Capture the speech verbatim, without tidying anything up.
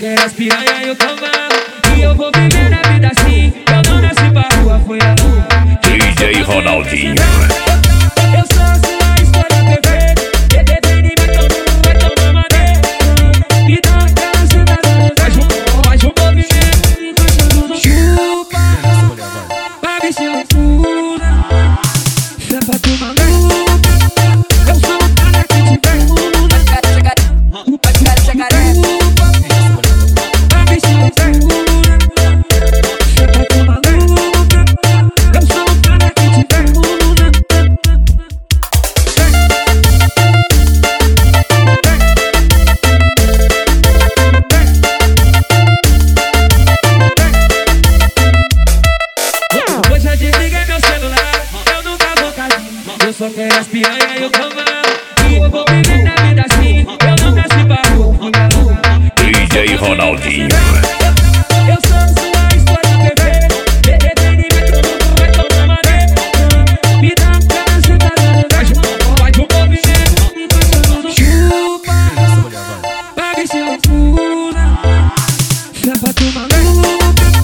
quero as piranha e o cavalo. E eu vou viver a vida assim. Eu não nasci pra rua, foi a lua. D J Ronaldinho. Eu sou a sua história perfeita. E defende, vai tomar, vai tomar maneira. Me dá aquela sentada, faz um, faz um movimento. Chupa, pra ver se loucura. Se é pra tu maluca. Eu sou o cara que te pergunta. O pai cara jacaré. Pra ver se loucura. Se é pra tu maluca. Eu sou o cara que te pergunta. Hoje eu desliguei meu celular. Eu nunca vou cair. Eu só quero as piranha e o cavalo. E eu vou viver na vida assim. Eu não nasci pra rua, fui a lua. D J Ronaldinho. Eu sou a sua história perfeita. E defende, vai tomar, vai tomar maneira. Me dá aquela sentada, faz um, faz um movimento. Chupa, pra ver se loucura. Se é pra tu maluca.